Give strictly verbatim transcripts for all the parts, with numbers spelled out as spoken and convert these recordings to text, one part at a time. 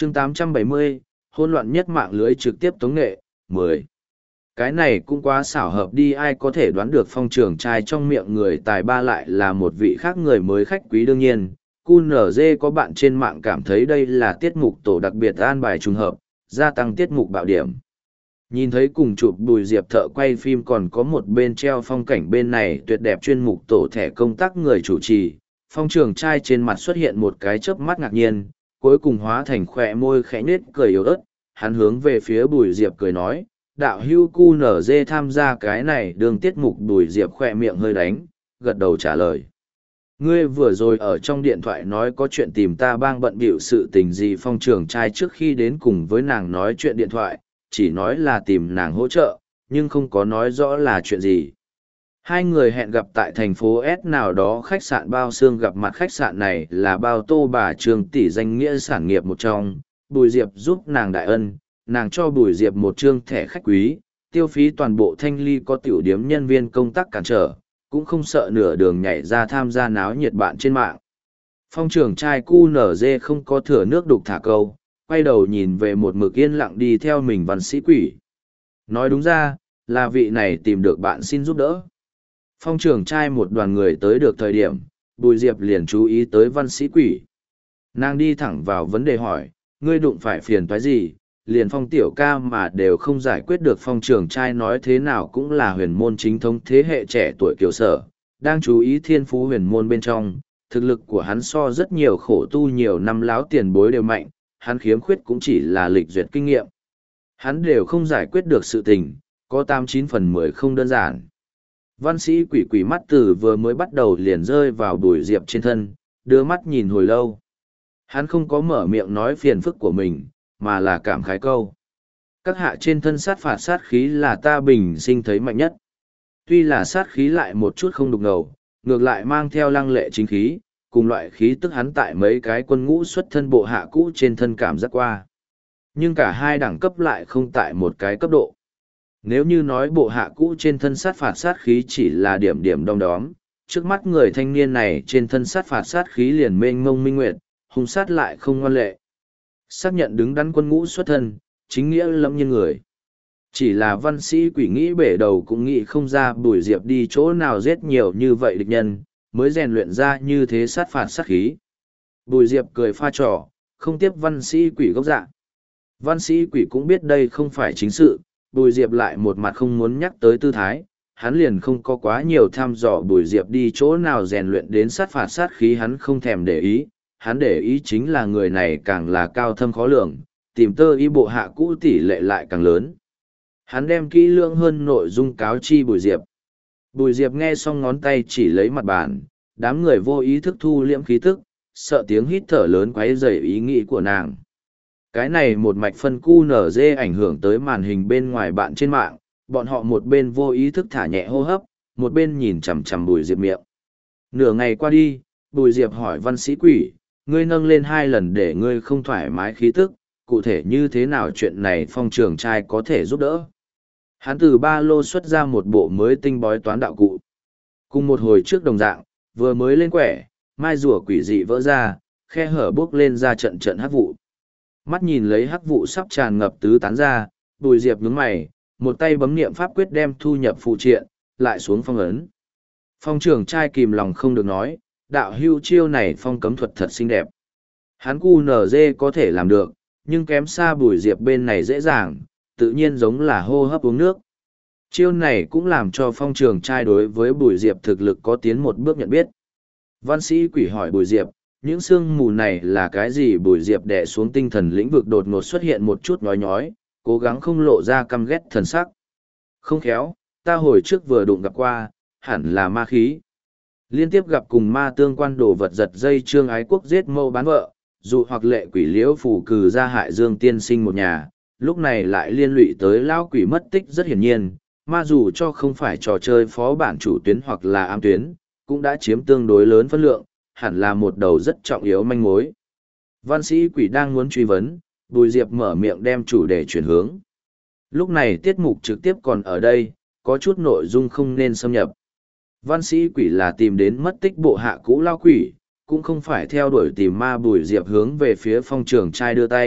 chương tám trăm bảy mươi, hỗn loạn nhất mạng lưới trực tiếp tống nghệ, mười. Cái này cũng quá xảo hợp đi, ai có thể đoán được phong trường trai trong miệng người tài ba lại là một vị khác người mới khách quý. Đương nhiên, quy en giê có bạn trên mạng cảm thấy đây là tiết mục tổ đặc biệt an bài trùng hợp, gia tăng tiết mục bạo điểm. Nhìn thấy cùng chụp Bùi Diệp thợ quay phim còn có một bên treo phong cảnh bên này tuyệt đẹp chuyên mục tổ thẻ công tác người chủ trì, phong trường trai trên mặt xuất hiện một cái chớp mắt ngạc nhiên, cuối cùng hóa thành khỏe môi khẽ nết cười yếu ớt, hắn hướng về phía Bùi Diệp cười nói, đạo hưu quy en giê tham gia cái này đường tiết mục. Bùi Diệp khỏe miệng hơi đánh, gật đầu trả lời. Ngươi vừa rồi ở trong điện thoại nói có chuyện tìm ta bang bận bịu sự tình gì? Phong trường trai trước khi đến cùng với nàng nói chuyện điện thoại, chỉ nói là tìm nàng hỗ trợ, nhưng không có nói rõ là chuyện gì. Hai người hẹn gặp tại thành phố S nào đó khách sạn Bao Xương, gặp mặt khách sạn này là Bao Tô bà Trương tỷ danh nghĩa sản nghiệp một trong, Bùi Diệp giúp nàng đại ân, nàng cho Bùi Diệp một trương thẻ khách quý, tiêu phí toàn bộ Thanh Ly có tiểu điếm nhân viên công tác cản trở, cũng không sợ nửa đường nhảy ra tham gia náo nhiệt bạn trên mạng. Phong trưởng trai quy en giê không có thừa nước đục thả câu, quay đầu nhìn về một mực yên lặng đi theo mình văn sĩ quỷ. Nói đúng ra, là vị này tìm được bạn xin giúp đỡ. Phong trưởng trai một đoàn người tới được thời điểm, Bùi Diệp liền chú ý tới văn sĩ quỷ. Nàng đi thẳng vào vấn đề hỏi, ngươi đụng phải phiền toái gì, liền phong tiểu ca mà đều không giải quyết được. Phong trưởng trai nói thế nào cũng là huyền môn chính thống thế hệ trẻ tuổi kiều sở, đang chú ý thiên phú huyền môn bên trong, thực lực của hắn so rất nhiều khổ tu nhiều năm láo tiền bối đều mạnh, hắn khiếm khuyết cũng chỉ là lịch duyệt kinh nghiệm. Hắn đều không giải quyết được sự tình, có tám chín phần mười không đơn giản. Văn sĩ quỷ quỷ mắt từ vừa mới bắt đầu liền rơi vào Bùi Diệp trên thân, đưa mắt nhìn hồi lâu. Hắn không có mở miệng nói phiền phức của mình, mà là cảm khái câu. Các hạ trên thân sát phạt sát khí là ta bình sinh thấy mạnh nhất. Tuy là sát khí lại một chút không đục ngầu, ngược lại mang theo lăng lệ chính khí, cùng loại khí tức hắn tại mấy cái quân ngũ xuất thân bộ hạ cũ trên thân cảm giác qua. Nhưng cả hai đẳng cấp lại không tại một cái cấp độ. Nếu như nói bộ hạ cũ trên thân sát phạt sát khí chỉ là điểm điểm đom đóm, trước mắt người thanh niên này trên thân sát phạt sát khí liền mênh mông minh nguyệt, hung sát lại không ngoan lệ. Xác nhận đứng đắn quân ngũ xuất thân, chính nghĩa lẫm nhiên người. Chỉ là văn sĩ quỷ nghĩ bể đầu cũng nghĩ không ra Bùi Diệp đi chỗ nào giết nhiều như vậy địch nhân, mới rèn luyện ra như thế sát phạt sát khí. Bùi Diệp cười pha trò, không tiếp văn sĩ quỷ gốc dạ. Văn sĩ quỷ cũng biết đây không phải chính sự, Bùi Diệp lại một mặt không muốn nhắc tới tư thái, hắn liền không có quá nhiều thăm dò Bùi Diệp đi chỗ nào rèn luyện đến sát phạt sát khí, hắn không thèm để ý, hắn để ý chính là người này càng là cao thâm khó lường, tìm tơ y bộ hạ cũ tỷ lệ lại càng lớn. Hắn đem kỹ lưỡng hơn nội dung cáo chi Bùi Diệp. Bùi Diệp nghe xong ngón tay chỉ lấy mặt bàn, đám người vô ý thức thu liễm khí tức, sợ tiếng hít thở lớn quấy rầy ý nghĩ của nàng. Cái này một mạch phân quy en giê ảnh hưởng tới màn hình bên ngoài bạn trên mạng, bọn họ một bên vô ý thức thả nhẹ hô hấp, một bên nhìn chằm chằm Bùi Diệp miệng. Nửa ngày qua đi, Bùi Diệp hỏi văn sĩ quỷ, ngươi nâng lên hai lần để ngươi không thoải mái khí tức, cụ thể như thế nào chuyện này phong trường trai có thể giúp đỡ. Hắn từ ba lô xuất ra một bộ mới tinh bói toán đạo cụ. Cùng một hồi trước đồng dạng, vừa mới lên quẻ, mai rùa quỷ dị vỡ ra, khe hở bước lên ra trận trận hắc vụ. Mắt nhìn lấy hắc vụ sắp tràn ngập tứ tán ra, Bùi Diệp nhướng mày, một tay bấm niệm pháp quyết đem thu nhập phụ triện, lại xuống phong ấn. Phong trường trai kìm lòng không được nói, đạo hưu chiêu này phong cấm thuật thật xinh đẹp. Hắn quy en giê có thể làm được, nhưng kém xa Bùi Diệp bên này dễ dàng, tự nhiên giống là hô hấp uống nước. Chiêu này cũng làm cho phong trường trai đối với Bùi Diệp thực lực có tiến một bước nhận biết. Văn sĩ quỷ hỏi Bùi Diệp, những sương mù này là cái gì? Bùi Diệp đè xuống tinh thần lĩnh vực đột ngột xuất hiện một chút nhói nhói, cố gắng không lộ ra căm ghét thần sắc. Không khéo, ta hồi trước vừa đụng gặp qua, hẳn là ma khí. Liên tiếp gặp cùng ma tương quan đồ vật giật dây trương ái quốc giết mâu bán vợ, dụ hoặc lệ quỷ liễu phủ cừ ra hại Dương tiên sinh một nhà, lúc này lại liên lụy tới lão quỷ mất tích. Rất hiển nhiên, ma dù cho không phải trò chơi phó bản chủ tuyến hoặc là ám tuyến, cũng đã chiếm tương đối lớn phân lượng, hẳn là một đầu rất trọng yếu manh mối. Văn sĩ quỷ đang muốn truy vấn, Bùi Diệp mở miệng đem chủ đề chuyển hướng. Lúc này tiết mục trực tiếp còn ở đây, có chút nội dung không nên xâm nhập. Văn sĩ quỷ là tìm đến mất tích bộ hạ cũ lao quỷ, cũng không phải theo đuổi tìm ma. Bùi Diệp hướng về phía phong trường trai đưa tay,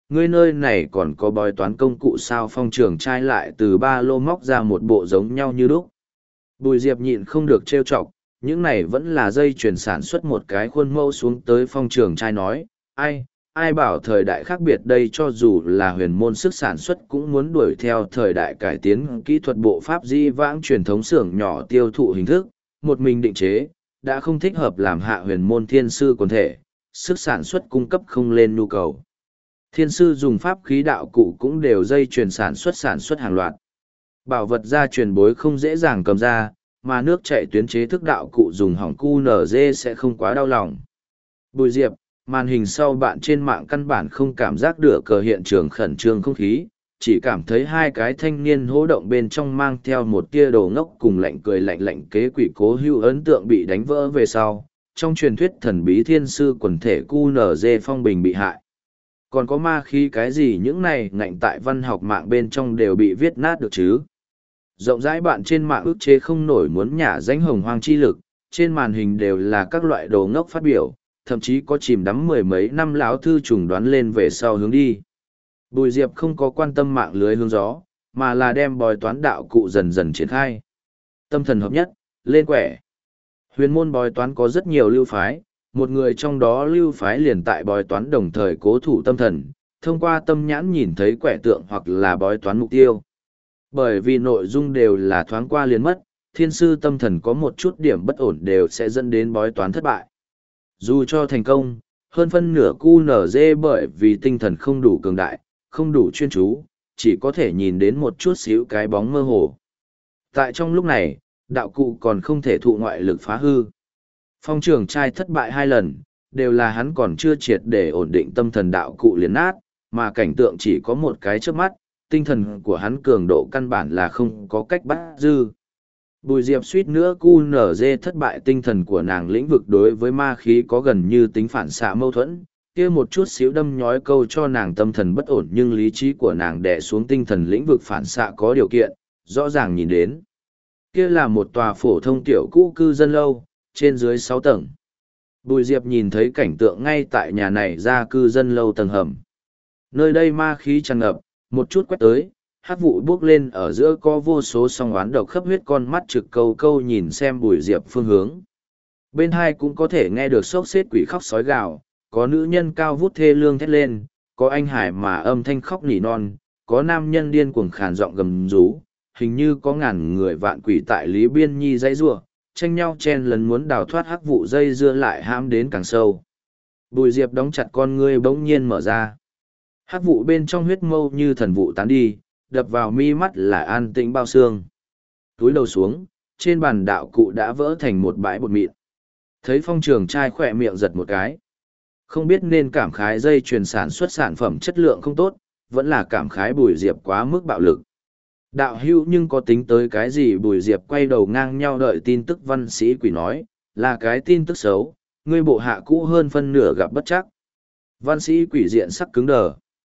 ngươi nơi này còn có bói toán công cụ sao? Phong trường trai lại từ ba lô móc ra một bộ giống nhau như đúc. Bùi Diệp nhịn không được trêu chọc, những này vẫn là dây chuyển sản xuất một cái khuôn mẫu xuống tới. Phong trường trai nói, ai, ai bảo thời đại khác biệt đây, cho dù là huyền môn sức sản xuất cũng muốn đuổi theo thời đại cải tiến kỹ thuật bộ pháp di vãng truyền thống xưởng nhỏ tiêu thụ hình thức, một mình định chế, đã không thích hợp làm hạ huyền môn thiên sư quần thể, sức sản xuất cung cấp không lên nhu cầu. Thiên sư dùng pháp khí đạo cụ cũng đều dây chuyển sản xuất sản xuất hàng loạt. Bảo vật gia truyền bối không dễ dàng cầm ra, mà nước chạy tuyến chế thức đạo cụ dùng hỏng cu nở dê sẽ không quá đau lòng. Bùi Diệp, màn hình sau bạn trên mạng căn bản không cảm giác được cờ hiện trường khẩn trương không khí, chỉ cảm thấy hai cái thanh niên hỗ động bên trong mang theo một tia đồ ngốc cùng lạnh cười lạnh lạnh kế quỷ cố hữu ấn tượng bị đánh vỡ về sau. Trong truyền thuyết thần bí thiên sư quần thể cu nở dê phong bình bị hại. Còn có ma khí cái gì những này ngạnh tại văn học mạng bên trong đều bị viết nát được chứ. Rộng rãi bạn trên mạng ức chế không nổi muốn nhả danh hồng hoang chi lực, trên màn hình đều là các loại đồ ngốc phát biểu, thậm chí có chìm đắm mười mấy năm lão thư trùng đoán lên về sau hướng đi. Bùi Diệp không có quan tâm mạng lưới hướng gió, mà là đem bói toán đạo cụ dần dần triển khai. Tâm thần hợp nhất, lên quẻ. Huyền môn bói toán có rất nhiều lưu phái, một người trong đó lưu phái liền tại bói toán đồng thời cố thủ tâm thần, thông qua tâm nhãn nhìn thấy quẻ tượng hoặc là bói toán mục tiêu. Bởi vì nội dung đều là thoáng qua liền mất, thiên sư tâm thần có một chút điểm bất ổn đều sẽ dẫn đến bói toán thất bại. Dù cho thành công, hơn phân nửa cu nở dê bởi vì tinh thần không đủ cường đại, không đủ chuyên chú, chỉ có thể nhìn đến một chút xíu cái bóng mơ hồ. Tại trong lúc này, đạo cụ còn không thể thụ ngoại lực phá hư. Phong trường trai thất bại hai lần, đều là hắn còn chưa triệt để ổn định tâm thần đạo cụ liền nát, mà cảnh tượng chỉ có một cái trước mắt, tinh thần của hắn cường độ căn bản là không có cách bắt dư. Bùi Diệp suýt nữa cu nở dê thất bại, tinh thần của nàng lĩnh vực đối với ma khí có gần như tính phản xạ mâu thuẫn, kia một chút xíu đâm nhói câu cho nàng tâm thần bất ổn, nhưng lý trí của nàng đè xuống tinh thần lĩnh vực phản xạ có điều kiện, rõ ràng nhìn đến. Kia là một tòa phổ thông tiểu cũ cư dân lâu, trên dưới sáu tầng. Bùi Diệp nhìn thấy cảnh tượng ngay tại nhà này ra cư dân lâu tầng hầm. Nơi đây ma khí tràn ngập, một chút quét tới, hát vụ bước lên ở giữa có vô số song oán độc khắp huyết, con mắt trực câu câu nhìn xem Bùi Diệp phương hướng. Bên hai cũng có thể nghe được xốc xếp quỷ khóc sói gào, có nữ nhân cao vút thê lương thét lên, có anh hải mà âm thanh khóc nỉ non, có nam nhân điên cuồng khàn giọng gầm rú, hình như có ngàn người vạn quỷ tại Lý Biên Nhi dãy rủa, tranh nhau chen lấn muốn đào thoát hắc vụ dây dưa lại hãm đến càng sâu. Bùi Diệp đóng chặt con ngươi bỗng nhiên mở ra. Hắc vụ bên trong huyết mâu như thần vụ tán đi, đập vào mi mắt là an tĩnh bao xương. Túi đầu xuống, trên bàn đạo cụ đã vỡ thành một bãi bột mịn. Thấy Phong trường trai khỏe miệng giật một cái. Không biết nên cảm khái dây chuyền sản xuất sản phẩm chất lượng không tốt, vẫn là cảm khái Bùi Diệp quá mức bạo lực. Đạo hữu nhưng có tính tới cái gì? Bùi Diệp quay đầu ngang nhau đợi tin tức. Văn sĩ quỷ nói, là cái tin tức xấu, ngươi bộ hạ cũ hơn phân nửa gặp bất chắc. Văn sĩ quỷ diện sắc cứng đờ.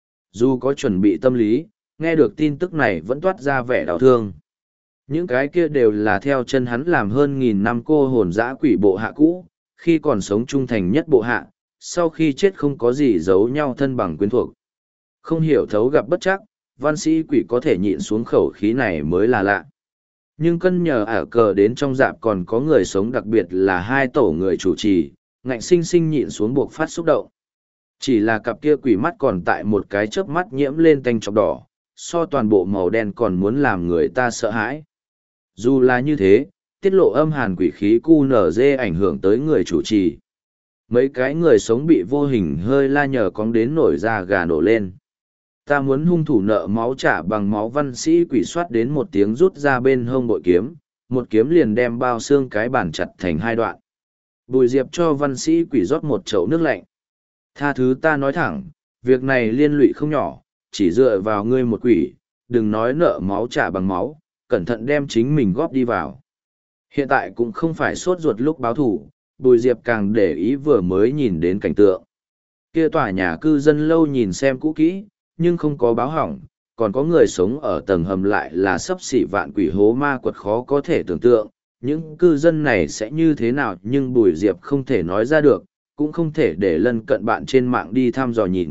Dù có chuẩn bị tâm lý, nghe được tin tức này vẫn toát ra vẻ đau thương. Những cái kia đều là theo chân hắn làm hơn nghìn năm cô hồn dã quỷ bộ hạ cũ, khi còn sống trung thành nhất bộ hạ, sau khi chết không có gì giấu nhau thân bằng quyến thuộc. Không hiểu thấu gặp bất chắc, văn sĩ quỷ có thể nhịn xuống khẩu khí này mới là lạ. Nhưng cân nhờ ả cờ đến trong dạp còn có người sống, đặc biệt là hai tổ người chủ trì, ngạnh sinh sinh nhịn xuống buộc phát xúc động. Chỉ là cặp kia quỷ mắt còn tại một cái chớp mắt nhiễm lên tanh chọc đỏ, so toàn bộ màu đen còn muốn làm người ta sợ hãi. Dù là như thế, tiết lộ âm hàn quỷ khí cu nở dê ảnh hưởng tới người chủ trì. Mấy cái người sống bị vô hình hơi la nhờ cóng đến nổi da gà nổ lên. Ta muốn hung thủ nợ máu trả bằng máu. Văn sĩ quỷ soát đến một tiếng rút ra bên hông bội kiếm, một kiếm liền đem bao xương cái bản chặt thành hai đoạn. Bùi Diệp cho văn sĩ quỷ rót một chậu nước lạnh. Tha thứ ta nói thẳng, việc này liên lụy không nhỏ, chỉ dựa vào ngươi một quỷ, đừng nói nợ máu trả bằng máu, cẩn thận đem chính mình góp đi vào. Hiện tại cũng không phải sốt ruột lúc báo thủ, Bùi Diệp càng để ý vừa mới nhìn đến cảnh tượng. Kia tòa nhà cư dân lâu nhìn xem cũ kỹ, nhưng không có báo hỏng, còn có người sống ở tầng hầm lại là sấp xỉ vạn quỷ hố ma quật, khó có thể tưởng tượng, những cư dân này sẽ như thế nào, nhưng Bùi Diệp không thể nói ra được, cũng không thể để lân cận bạn trên mạng đi thăm dò nhìn,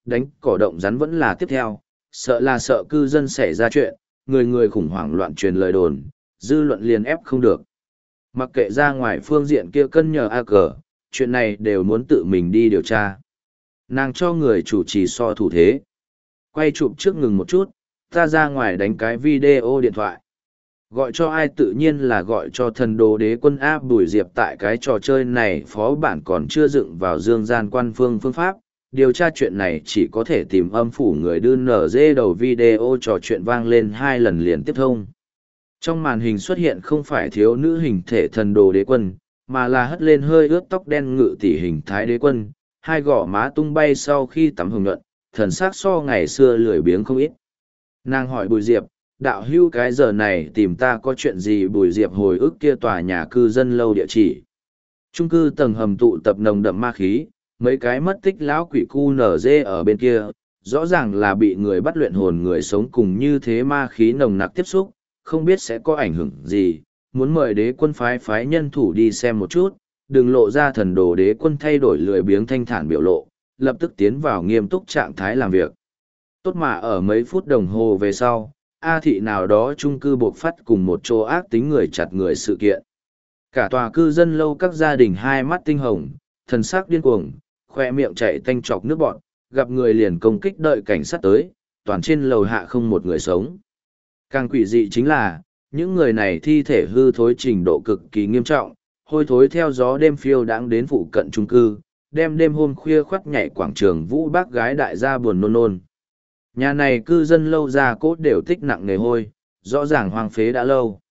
đánh cỏ động rắn vẫn là tiếp theo, sợ là sợ cư dân xảy ra chuyện, người người khủng hoảng loạn truyền lời đồn, dư luận liền ép không được. Mặc kệ ra ngoài phương diện kia cân nhờ A cờ, chuyện này đều muốn tự mình đi điều tra. Nàng cho người chủ trì so thủ thế. Quay chụp trước ngừng một chút, ta ra ngoài đánh cái video điện thoại. Gọi cho ai tự nhiên là gọi cho thần đồ đế quân áp Bùi Diệp tại cái trò chơi này phó bản còn chưa dựng vào dương gian quan phương phương pháp. Điều tra chuyện này chỉ có thể tìm âm phủ người đưa nở dê đầu video trò chuyện vang lên hai lần liền tiếp thông. Trong màn hình xuất hiện không phải thiếu nữ hình thể thần đồ đế quân, mà là hất lên hơi ướt tóc đen ngự tỷ hình thái đế quân, hai gò má tung bay sau khi tắm hồng nhuận, thần sắc so ngày xưa lười biếng không ít. Nàng hỏi Bùi Diệp, đạo hưu cái giờ này tìm ta có chuyện gì? Bùi Diệp hồi ức kia tòa nhà cư dân lâu địa chỉ. Trung cư tầng hầm tụ tập nồng đậm ma khí, mấy cái mất tích lão quỷ cu nở dê ở bên kia, rõ ràng là bị người bắt luyện hồn người sống cùng như thế ma khí nồng nặc tiếp xúc, không biết sẽ có ảnh hưởng gì, muốn mời đế quân phái phái nhân thủ đi xem một chút, đừng lộ ra thần đồ đế quân thay đổi lười biếng thanh thản biểu lộ, lập tức tiến vào nghiêm túc trạng thái làm việc. Tốt mà ở mấy phút đồng hồ về sau, A thị nào đó chung cư buộc phát cùng một chỗ ác tính người chặt người sự kiện. Cả tòa cư dân lâu các gia đình hai mắt tinh hồng, thần sắc điên cuồng, khoe miệng chạy tanh chọc nước bọn, gặp người liền công kích đợi cảnh sát tới, toàn trên lầu hạ không một người sống. Càng quỷ dị chính là, những người này thi thể hư thối trình độ cực kỳ nghiêm trọng, hôi thối theo gió đêm phiêu đãng đến phụ cận chung cư, đem đêm hôm khuya khoắt nhảy quảng trường vũ bác gái đại gia buồn nôn nôn. Nhà này cư dân lâu ra cốt đều tích nặng nề hôi, rõ ràng hoang phế đã lâu.